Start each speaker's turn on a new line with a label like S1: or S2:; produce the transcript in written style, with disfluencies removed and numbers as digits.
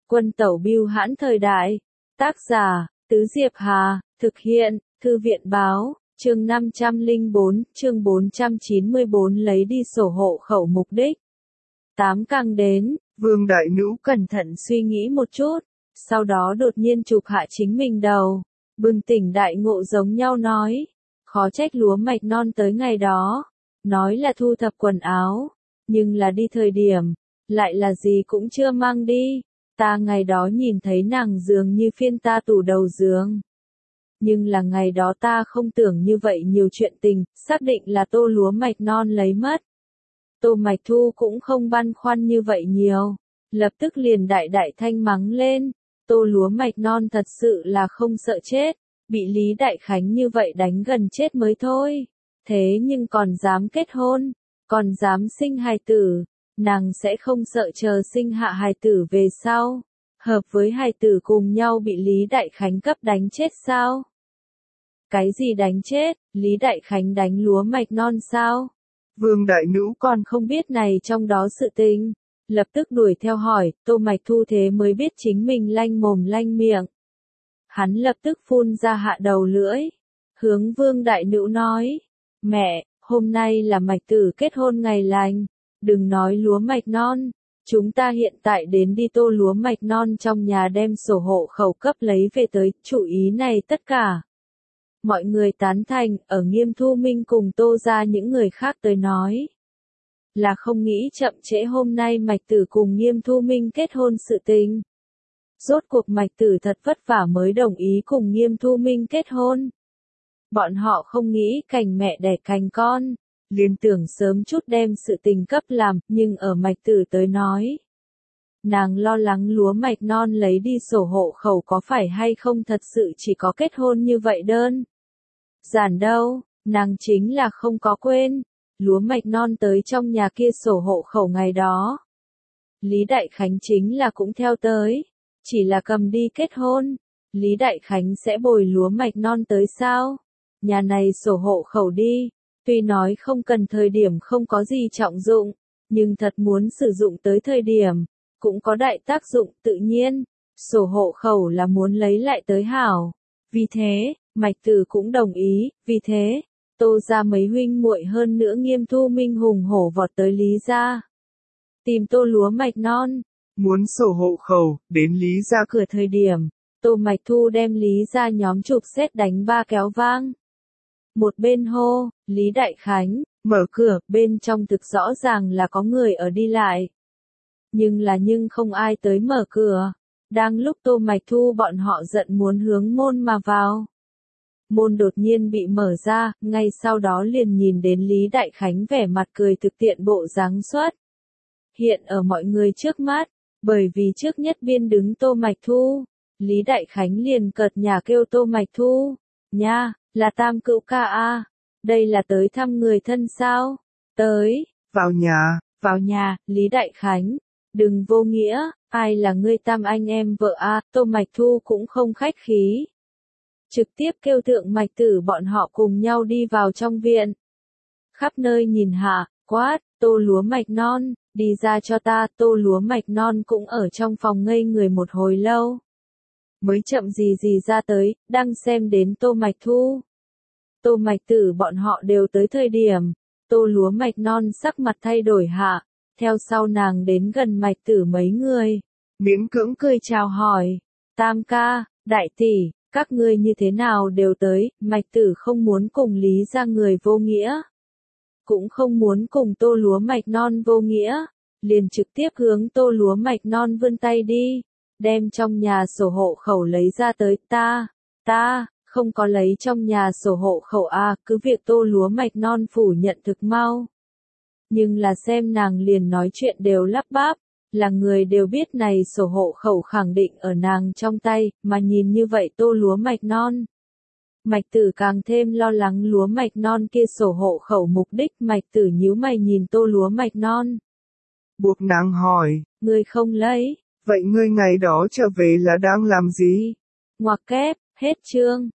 S1: Quân tẩu bưu hãn thời đại. Tác giả, Tứ Diệp Hà, thực hiện, Thư viện báo, chương 504, chương 494 lấy đi sổ hộ khẩu mục đích. 8 càng đến, Vương Đại Nữ cẩn thận suy nghĩ một chút, sau đó đột nhiên chụp hạ chính mình đầu, bừng tỉnh đại ngộ giống nhau nói, khó trách lúa mạch non tới ngày đó, nói là thu thập quần áo, nhưng là đi thời điểm, lại là gì cũng chưa mang đi, ta ngày đó nhìn thấy nàng dường như phiên ta tủ đầu giường. Nhưng là ngày đó ta không tưởng như vậy nhiều chuyện tình, xác định là tô lúa mạch non lấy mất. Tô Mạch Thu cũng không băn khoăn như vậy nhiều, lập tức liền đại thanh mắng lên, tô lúa mạch non thật sự là không sợ chết, bị Lý Đại Khánh như vậy đánh gần chết mới thôi, thế nhưng còn dám kết hôn, còn dám sinh hài tử, nàng sẽ không sợ chờ sinh hạ hài tử về sau, hợp với hài tử cùng nhau bị Lý Đại Khánh cấp đánh chết sao? Cái gì đánh chết, Lý Đại Khánh đánh lúa mạch non sao? Vương Đại Nữ còn không biết này trong đó sự tình, lập tức đuổi theo hỏi, Tô Mạch Thu thế mới biết chính mình lanh mồm lanh miệng. Hắn lập tức phun ra hạ đầu lưỡi, hướng Vương Đại Nữ nói, mẹ, hôm nay là Mạch Tử kết hôn ngày lành, đừng nói lúa mạch non, chúng ta hiện tại đến đi tô lúa mạch non trong nhà đem sổ hộ khẩu cấp lấy về tới, chủ ý này tất cả. Mọi người tán thành, ở Nghiêm Thu Minh cùng Tô ra những người khác tới nói. Là không nghĩ chậm trễ hôm nay Mạch Tử cùng Nghiêm Thu Minh kết hôn sự tình. Rốt cuộc Mạch Tử thật vất vả mới đồng ý cùng Nghiêm Thu Minh kết hôn. Bọn họ không nghĩ cành mẹ đẻ cành con, liền tưởng sớm chút đem sự tình cấp làm, nhưng ở Mạch Tử tới nói. Nàng lo lắng lúa mạch non lấy đi sổ hộ khẩu có phải hay không thật sự chỉ có kết hôn như vậy đơn. Giản đâu, nàng chính là không có quên, lúa mạch non tới trong nhà kia sổ hộ khẩu ngày đó. Lý Đại Khánh chính là cũng theo tới, chỉ là cầm đi kết hôn, Lý Đại Khánh sẽ bồi lúa mạch non tới sao? Nhà này sổ hộ khẩu đi, tuy nói không cần thời điểm không có gì trọng dụng, nhưng thật muốn sử dụng tới thời điểm, cũng có đại tác dụng tự nhiên, sổ hộ khẩu là muốn lấy lại tới hảo. Vì thế, Mạch Tử cũng đồng ý, vì thế, Tô ra mấy huynh muội hơn nữa Nghiêm Thu Minh hùng hổ vọt tới Lý gia. Tìm tô lúa mạch non, muốn sổ hộ khẩu, đến Lý gia cửa thời điểm, Tô Mạch Thu đem Lý gia nhóm chụp xét đánh ba kéo vang. Một bên hô, Lý Đại Khánh, mở cửa, bên trong thực rõ ràng là có người ở đi lại. Nhưng không ai tới mở cửa, đang lúc Tô Mạch Thu bọn họ giận muốn hướng môn mà vào. Môn đột nhiên bị mở ra, ngay sau đó liền nhìn đến Lý Đại Khánh vẻ mặt cười thực tiện bộ dáng xuất. Hiện ở mọi người trước mắt, bởi vì trước nhất biên đứng Tô Mạch Thu, Lý Đại Khánh liền cợt nhà kêu Tô Mạch Thu, nha, là Tam Cữu ca a, đây là tới thăm người thân sao, tới, vào nhà, Lý Đại Khánh, đừng vô nghĩa, ai là ngươi tam anh em vợ a, Tô Mạch Thu cũng không khách khí. Trực tiếp kêu Thượng Mạch Tử bọn họ cùng nhau đi vào trong viện. Khắp nơi nhìn hạ, quát, tô lúa mạch non, đi ra cho ta, tô lúa mạch non cũng ở trong phòng ngây người một hồi lâu. Mới chậm gì ra tới, đang xem đến Tô Mạch Thu. Tô Mạch Tử bọn họ đều tới thời điểm, tô lúa mạch non sắc mặt thay đổi hạ, theo sau nàng đến gần Mạch Tử mấy người, miễn cưỡng cười chào hỏi, Tam ca, đại tỷ, các ngươi như thế nào đều tới, Mạch Tử không muốn cùng Lý ra người vô nghĩa, cũng không muốn cùng tô lúa mạch non vô nghĩa, liền trực tiếp hướng tô lúa mạch non vươn tay đi, đem trong nhà sổ hộ khẩu lấy ra tới, ta, không có lấy trong nhà sổ hộ khẩu a, cứ việc tô lúa mạch non phủ nhận thực mau. Nhưng là xem nàng liền nói chuyện đều lắp bắp, là người đều biết này sổ hộ khẩu khẳng định ở nàng trong tay, mà nhìn như vậy tô lúa mạch non. Mạch Tử càng thêm lo lắng lúa mạch non kia sổ hộ khẩu mục đích, Mạch Tử nhíu mày nhìn tô lúa mạch non.
S2: Buộc nàng hỏi,
S1: ngươi không lấy,
S2: vậy ngươi ngày đó trở về là đang làm gì?
S1: Ngoặc kép, hết chương.